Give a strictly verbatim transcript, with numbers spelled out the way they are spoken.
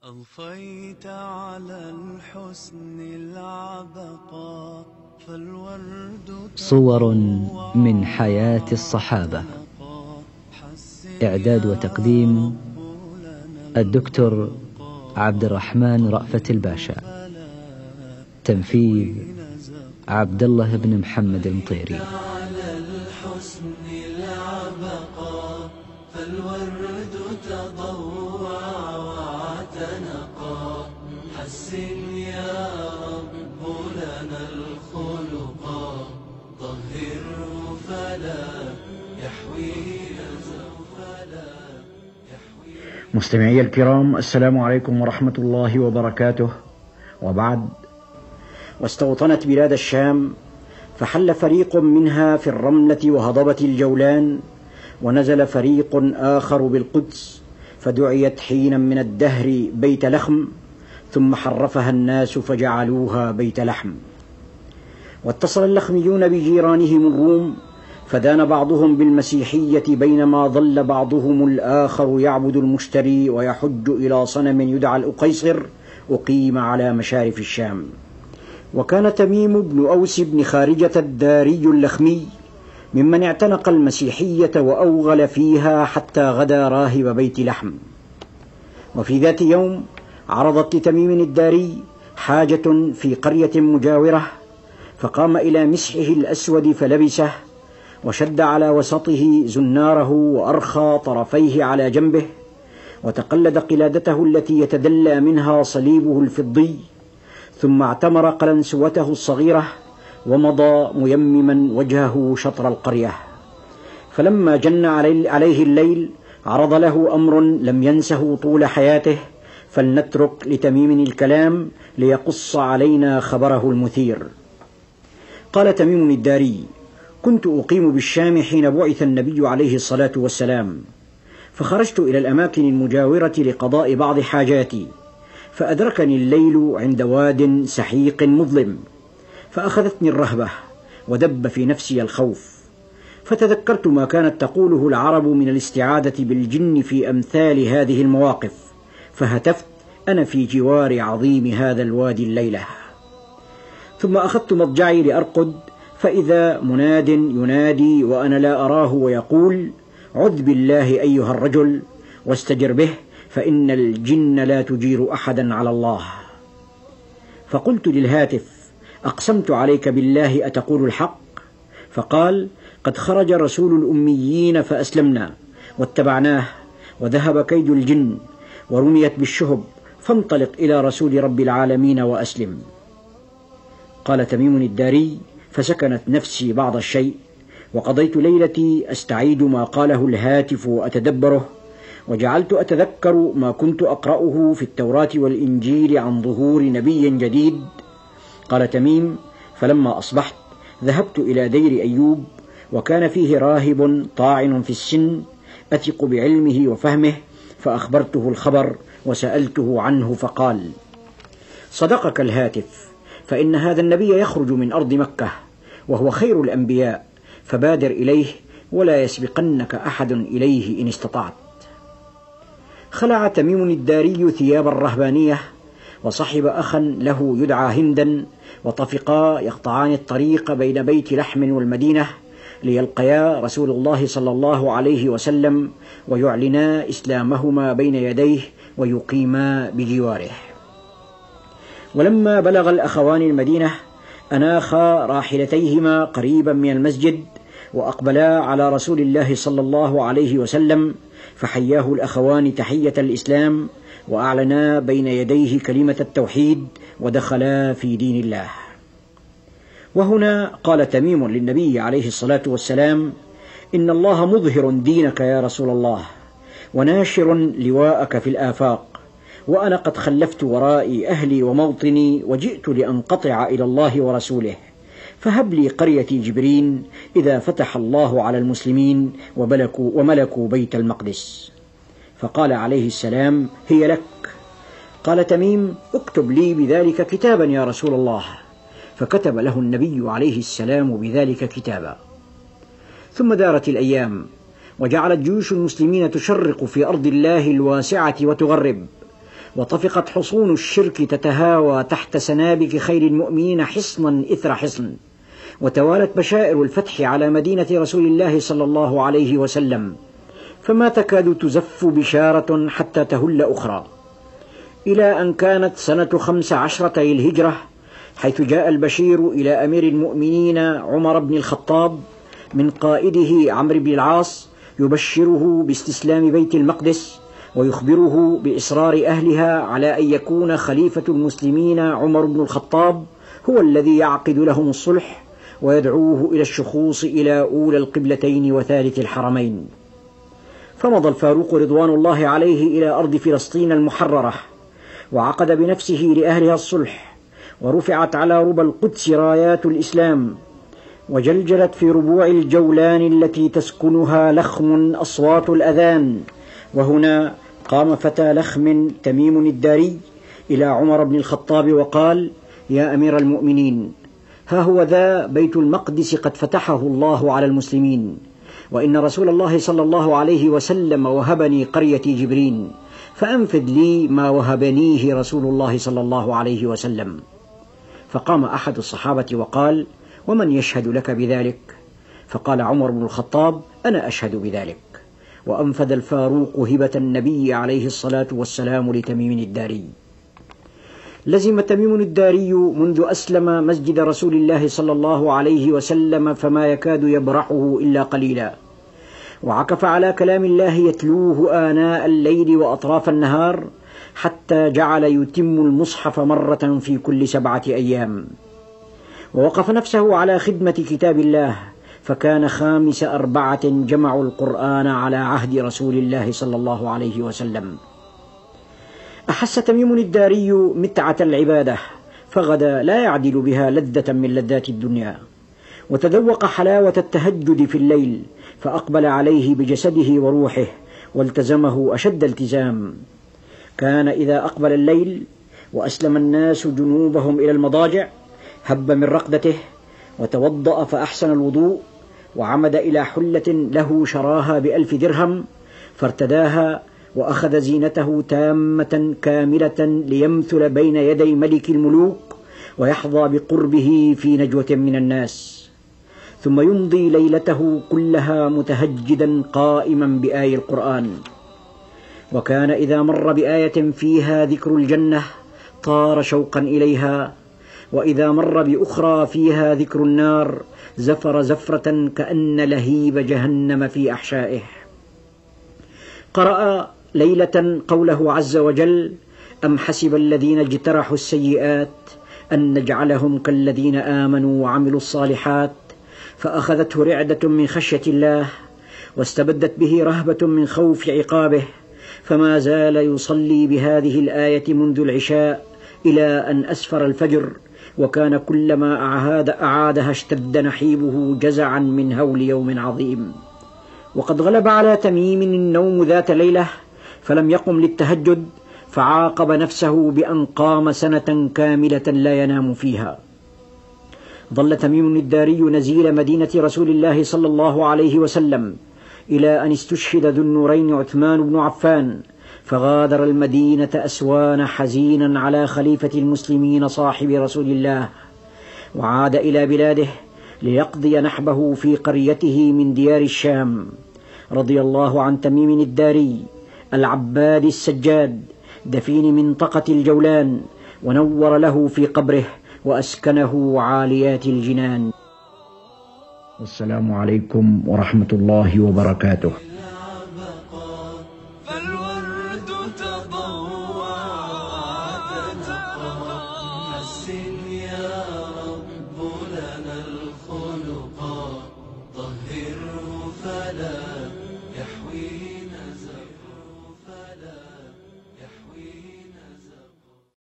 أضفيت على الحسن العبقى فالورد صور من حياة الصحابة. إعداد وتقديم الدكتور عبد الرحمن رأفت الباشا. تنفيذ عبد الله بن محمد المطيري. على الحسن العبقى فالورد تضوع واعتنقا حسن يا رب لنا الخلقا طهره فلا يحوي فلا يحوي. مستمعي الكرام، السلام عليكم ورحمة الله وبركاته. وبعد، واستوطنت بلاد الشام، فحل فريق منها في الرملة وهضبة الجولان، ونزل فريق آخر بالقدس، فدعيت حينا من الدهر بيت لخم، ثم حرفها الناس فجعلوها بيت لحم. واتصل اللخميون بجيرانهم الروم، فدان بعضهم بالمسيحية، بينما ظل بعضهم الآخر يعبد المشتري ويحج إلى صنم يدعى الأقيصر أقيم على مشارف الشام. وكان تميم بن أوس بن خارجة الداري اللخمي ممن اعتنق المسيحية وأوغل فيها حتى غدا راهب بيت لحم. وفي ذات يوم عرضت لتميم الداري حاجة في قرية مجاورة، فقام إلى مسحه الأسود فلبسه، وشد على وسطه زناره وأرخى طرفيه على جنبه، وتقلد قلادته التي يتدلى منها صليبه الفضي، ثم اعتمر قلنسوته الصغيرة ومضى ميمما وجهه شطر القرية. فلما جن عليه الليل عرض له أمر لم ينسه طول حياته، فلنترك لتميم الكلام ليقص علينا خبره المثير. قال تميم الداري: كنت أقيم بالشام حين بعث النبي عليه الصلاة والسلام، فخرجت إلى الأماكن المجاورة لقضاء بعض حاجاتي، فأدركني الليل عند واد سحيق مظلم، فأخذتني الرهبة ودب في نفسي الخوف، فتذكرت ما كانت تقوله العرب من الاستعاذة بالجن في أمثال هذه المواقف، فهتفت أنا في جوار عظيم هذا الوادي الليلة. ثم أخذت مضجعي لأرقد، فإذا مناد ينادي وأنا لا أراه ويقول: عذ بالله أيها الرجل واستجر به، فإن الجن لا تجير أحدا على الله. فقلت للهاتف: أقسمت عليك بالله أتقول الحق؟ فقال: قد خرج رسول الأميين فأسلمنا واتبعناه، وذهب كيد الجن ورميت بالشهب، فانطلق إلى رسول رب العالمين وأسلم. قال تميم الداري: فسكنت نفسي بعض الشيء، وقضيت ليلتي أستعيد ما قاله الهاتف وأتدبره، وجعلت أتذكر ما كنت أقرأه في التوراة والإنجيل عن ظهور نبي جديد. قال تميم: فلما أصبحت ذهبت إلى دير أيوب، وكان فيه راهب طاعن في السن أثق بعلمه وفهمه، فأخبرته الخبر وسألته عنه، فقال: صدقك الهاتف، فإن هذا النبي يخرج من أرض مكة، وهو خير الأنبياء، فبادر إليه ولا يسبقنك أحد إليه إن استطعت. خلع تميم الداري ثياب الرهبانية، وصحب أخا له يدعى هندا، وطفقا يقطعان الطريق بين بيت لحم والمدينة ليلقيا رسول الله صلى الله عليه وسلم، ويعلنا إسلامهما بين يديه ويقيما بجواره. ولما بلغ الأخوان المدينة أناخا راحلتيهما قريبا من المسجد، وأقبلا على رسول الله صلى الله عليه وسلم، فحياه الأخوان تحية الإسلام، وأعلنا بين يديه كلمة التوحيد، ودخلا في دين الله. وهنا قال تميم للنبي عليه الصلاة والسلام: إن الله مظهر دينك يا رسول الله، وناشر لواءك في الآفاق، وأنا قد خلفت ورائي أهلي وموطني، وجئت لأنقطع إلى الله ورسوله، فهب لي قرية جبرين إذا فتح الله على المسلمين وملكوا, وملكوا بيت المقدس. فقال عليه السلام: هي لك. قال تميم: اكتب لي بذلك كتابا يا رسول الله، فكتب له النبي عليه السلام بذلك كتابا. ثم دارت الأيام، وجعلت جيوش المسلمين تشرق في أرض الله الواسعة وتغرب، وطفقت حصون الشرك تتهاوى تحت سنابك خير المؤمنين حصنا إثر حصن، وتوالت بشائر الفتح على مدينة رسول الله صلى الله عليه وسلم، فما تكاد تزف بشارة حتى تهل أخرى، إلى أن كانت سنة خمس عشرة للهجرة، حيث جاء البشير إلى أمير المؤمنين عمر بن الخطاب من قائده عمرو بن العاص يبشره باستسلام بيت المقدس، ويخبره بإصرار أهلها على أن يكون خليفة المسلمين عمر بن الخطاب هو الذي يعقد لهم الصلح، ويدعوه إلى الشخوص إلى أولى القبلتين وثالث الحرمين. فمضى الفاروق رضوان الله عليه إلى أرض فلسطين المحررة، وعقد بنفسه لأهلها الصلح، ورفعت على ربى القدس رايات الإسلام، وجلجلت في ربوع الجولان التي تسكنها لخم أصوات الأذان. وهنا قام فتى لخم تميم الداري إلى عمر بن الخطاب وقال: يا أمير المؤمنين، ها هو ذا بيت المقدس قد فتحه الله على المسلمين، وإن رسول الله صلى الله عليه وسلم وهبني قرية جبرين، فأنفذ لي ما وهبنيه رسول الله صلى الله عليه وسلم. فقام أحد الصحابة وقال: ومن يشهد لك بذلك؟ فقال عمر بن الخطاب: أنا أشهد بذلك. وأنفذ الفاروق هبة النبي عليه الصلاة والسلام لتميم الداري. لزم تميم الداري منذ أسلم مسجد رسول الله صلى الله عليه وسلم، فما يكاد يبرحه إلا قليلا، وعكف على كلام الله يتلوه آناء الليل وأطراف النهار، حتى جعل يتم المصحف مرة في كل سبعة أيام، ووقف نفسه على خدمة كتاب الله، فكان خامس أربعة جمعوا القرآن على عهد رسول الله صلى الله عليه وسلم. أحس تميم الداري متعة العبادة، فغدا لا يعدل بها لذة من لذات الدنيا، وتذوق حلاوة التهجد في الليل، فأقبل عليه بجسده وروحه، والتزمه أشد التزام. كان إذا أقبل الليل وأسلم الناس جنوبهم إلى المضاجع هب من رقدته، وتوضأ فأحسن الوضوء، وعمد إلى حلة له شراها بألف درهم، فارتداها وأخذ زينته تامة كاملة ليمثل بين يدي ملك الملوك، ويحظى بقربه في نجوة من الناس، ثم يمضي ليلته كلها متهجدا قائما بآي القرآن. وكان إذا مر بآية فيها ذكر الجنة طار شوقا إليها، وإذا مر بأخرى فيها ذكر النار زفر زفرة كأن لهيب جهنم في أحشائه. قرأ ليلة قوله عز وجل: أم حسب الذين اجترحوا السيئات أن نجعلهم كالذين آمنوا وعملوا الصالحات، فأخذته رعدة من خشية الله، واستبدت به رهبة من خوف عقابه، فما زال يصلي بهذه الآية منذ العشاء إلى أن أسفر الفجر، وكان كلما أعاد أعادها اشتد نحيبه جزعا من هول يوم عظيم. وقد غلب على تميم النوم ذات ليلة، فلم يقم للتهجد، فعاقب نفسه بأن قام سنة كاملة لا ينام فيها. ظل تميم الداري نزيل مدينة رسول الله صلى الله عليه وسلم إلى أن استشهد ذو النورين عثمان بن عفان، فغادر المدينة أسوان حزينا على خليفة المسلمين صاحب رسول الله، وعاد إلى بلاده ليقضي نحبه في قريته من ديار الشام. رضي الله عن تميم الداري العباد السجاد دفين منطقة الجولان، ونور له في قبره وأسكنه عاليات الجنان. والسلام عليكم ورحمة الله وبركاته. فالورد تضوع وتنقى، حسن يا رب لنا الخلقا، طهره فلا